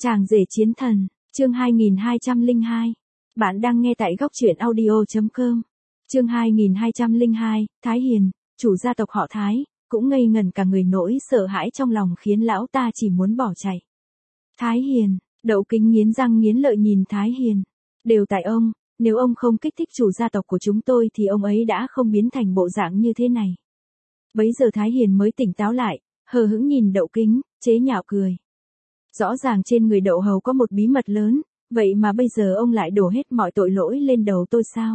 Chàng rể chiến thần, chương 2202. Bạn đang nghe tại góc truyện audio.com. Chương 2202, Thái Hiền, chủ gia tộc họ Thái, cũng ngây ngẩn cả người, nỗi sợ hãi trong lòng khiến lão ta chỉ muốn bỏ chạy. Thái Hiền, Đậu Kính nghiến răng nghiến lợi nhìn Thái Hiền. Đều tại ông, nếu ông không kích thích chủ gia tộc của chúng tôi thì ông ấy đã không biến thành bộ dạng như thế này. Bấy giờ Thái Hiền mới tỉnh táo lại, hờ hững nhìn Đậu Kính, chế nhạo cười. Rõ ràng trên người Đậu Hầu có một bí mật lớn, vậy mà bây giờ ông lại đổ hết mọi tội lỗi lên đầu tôi sao?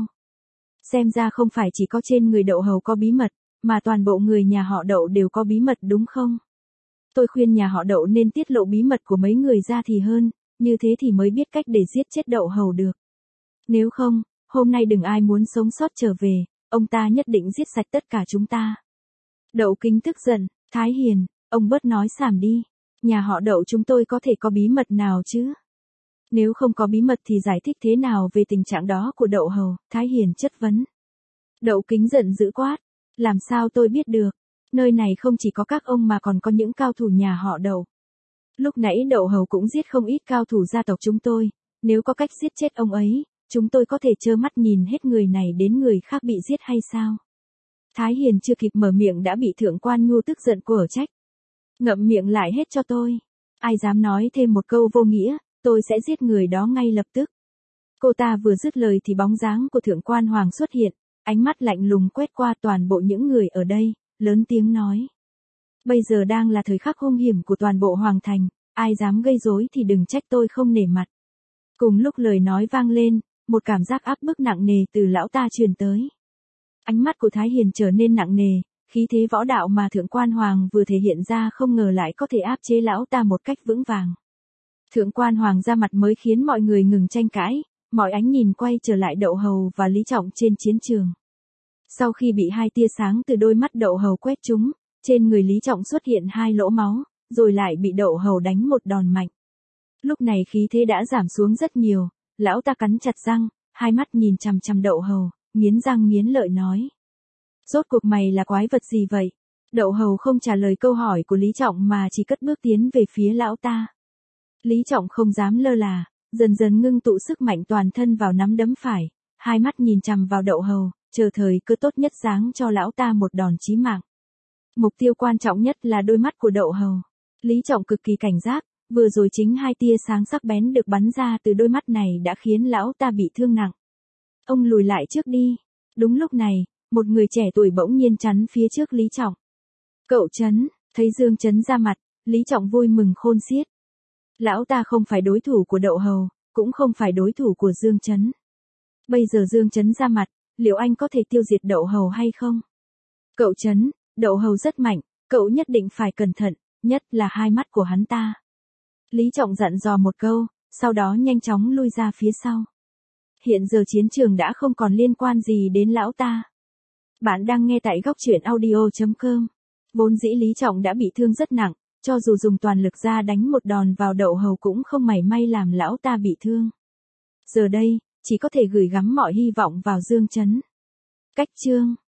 Xem ra không phải chỉ có trên người Đậu Hầu có bí mật, mà toàn bộ người nhà họ Đậu đều có bí mật đúng không? Tôi khuyên nhà họ Đậu nên tiết lộ bí mật của mấy người ra thì hơn, như thế thì mới biết cách để giết chết Đậu Hầu được. Nếu không, hôm nay đừng ai muốn sống sót trở về, ông ta nhất định giết sạch tất cả chúng ta. Đậu Kính tức giận, Thái Hiền, ông bớt nói xàm đi. Nhà họ Đậu chúng tôi có thể có bí mật nào chứ? Nếu không có bí mật thì giải thích thế nào về tình trạng đó của Đậu Hầu? Thái Hiền chất vấn. Đậu Kính giận dữ quát. Làm sao tôi biết được? Nơi này không chỉ có các ông mà còn có những cao thủ nhà họ Đậu. Lúc nãy Đậu Hầu cũng giết không ít cao thủ gia tộc chúng tôi. Nếu có cách giết chết ông ấy, chúng tôi có thể trơ mắt nhìn hết người này đến người khác bị giết hay sao? Thái Hiền chưa kịp mở miệng đã bị Thượng Quan Nhu tức giận quở trách. Ngậm miệng lại hết cho tôi. Ai dám nói thêm một câu vô nghĩa, tôi sẽ giết người đó ngay lập tức. Cô ta vừa dứt lời thì bóng dáng của Thượng Quan Hoàng xuất hiện, ánh mắt lạnh lùng quét qua toàn bộ những người ở đây, lớn tiếng nói. Bây giờ đang là thời khắc hung hiểm của toàn bộ Hoàng Thành, ai dám gây rối thì đừng trách tôi không nể mặt. Cùng lúc lời nói vang lên, một cảm giác áp bức nặng nề từ lão ta truyền tới. Ánh mắt của Thái Hiền trở nên nặng nề. Khí thế võ đạo mà Thượng Quan Hoàng vừa thể hiện ra không ngờ lại có thể áp chế lão ta một cách vững vàng. Thượng Quan Hoàng ra mặt mới khiến mọi người ngừng tranh cãi, mọi ánh nhìn quay trở lại Đậu Hầu và Lý Trọng trên chiến trường. Sau khi bị hai tia sáng từ đôi mắt Đậu Hầu quét trúng, trên người Lý Trọng xuất hiện hai lỗ máu, rồi lại bị Đậu Hầu đánh một đòn mạnh. Lúc này khí thế đã giảm xuống rất nhiều, lão ta cắn chặt răng, hai mắt nhìn chằm chằm Đậu Hầu, nghiến răng nghiến lợi nói. Rốt cuộc mày là quái vật gì vậy? Đậu Hầu không trả lời câu hỏi của Lý Trọng mà chỉ cất bước tiến về phía lão ta. Lý Trọng không dám lơ là, dần dần ngưng tụ sức mạnh toàn thân vào nắm đấm phải, hai mắt nhìn chằm vào Đậu Hầu, chờ thời cơ tốt nhất giáng cho lão ta một đòn chí mạng. Mục tiêu quan trọng nhất là đôi mắt của Đậu Hầu. Lý Trọng cực kỳ cảnh giác, vừa rồi chính hai tia sáng sắc bén được bắn ra từ đôi mắt này đã khiến lão ta bị thương nặng. Ông lùi lại trước đi. Đúng lúc này, một người trẻ tuổi bỗng nhiên chắn phía trước Lý Trọng. Cậu Trấn, thấy Dương Trấn ra mặt, Lý Trọng vui mừng khôn xiết. Lão ta không phải đối thủ của Đậu Hầu, cũng không phải đối thủ của Dương Trấn. Bây giờ Dương Trấn ra mặt, liệu anh có thể tiêu diệt Đậu Hầu hay không? Cậu Trấn, Đậu Hầu rất mạnh, cậu nhất định phải cẩn thận, nhất là hai mắt của hắn ta. Lý Trọng dặn dò một câu, sau đó nhanh chóng lui ra phía sau. Hiện giờ chiến trường đã không còn liên quan gì đến lão ta. Bạn đang nghe tại góc truyện audio.com. Vốn dĩ Lý Trọng đã bị thương rất nặng, cho dù dùng toàn lực ra đánh một đòn vào Đậu Hầu cũng không mảy may làm lão ta bị thương. Giờ đây, chỉ có thể gửi gắm mọi hy vọng vào Dương Trấn. Cách chương